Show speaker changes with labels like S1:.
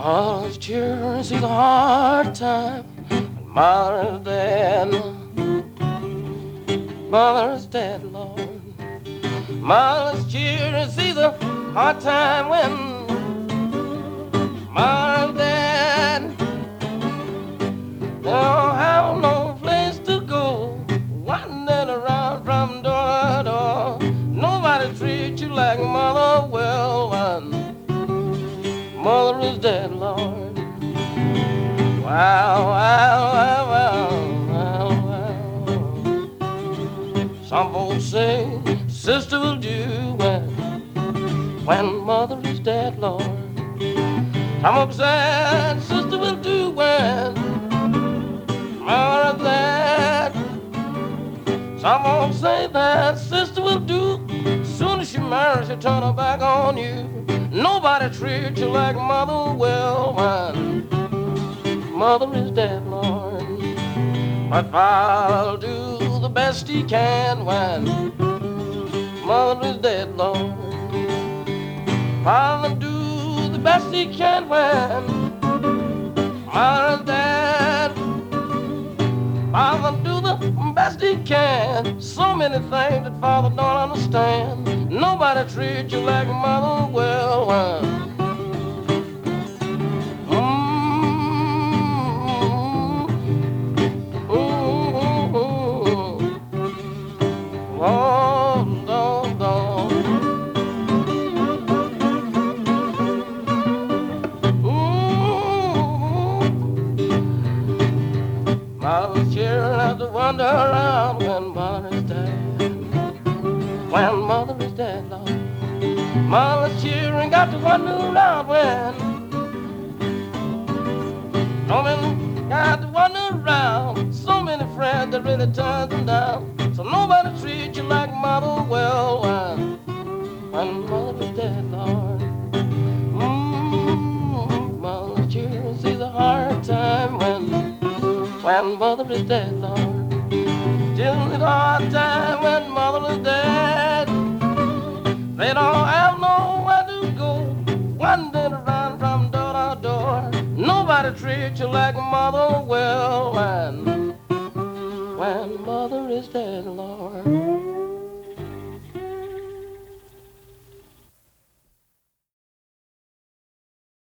S1: All his children see the hard time. Mother is dead. Mother is dead, Lord. Mother's children see the hard time when mother's dead. They don't have no place to go, wandering around from door to door. Nobody treats you like mother well, and mother is dead, Lord. Wow, wow, wow, wow, wow, wow. Some folks say sister will do when mother is dead, Lord. Some folks say sister will do when mother is dead. Some folks say that sister will do. Soon as she marries, she'll turn her back on you. Nobody treats you like mother well when mother is dead, Lord. But Father'll do the best he can when mother is dead, Lord. Father'll do the best he can when mother is dead. Father'll do the best he can. So many things that Father don't understand. Nobody treats you like mother well when Mother's children have to wander around when mother is dead. When mother is dead, Lord. Mother's children got to wander around when so many got to wander around. So many friends that really turn them down. So nobody treats you like mother well when mother is dead, Lord. Mother's children see the hard time when mother is dead, Lord. Children see the hard time when mother is dead. They don't have nowhere to go, wandering around from door to door. Nobody treats you like mother well when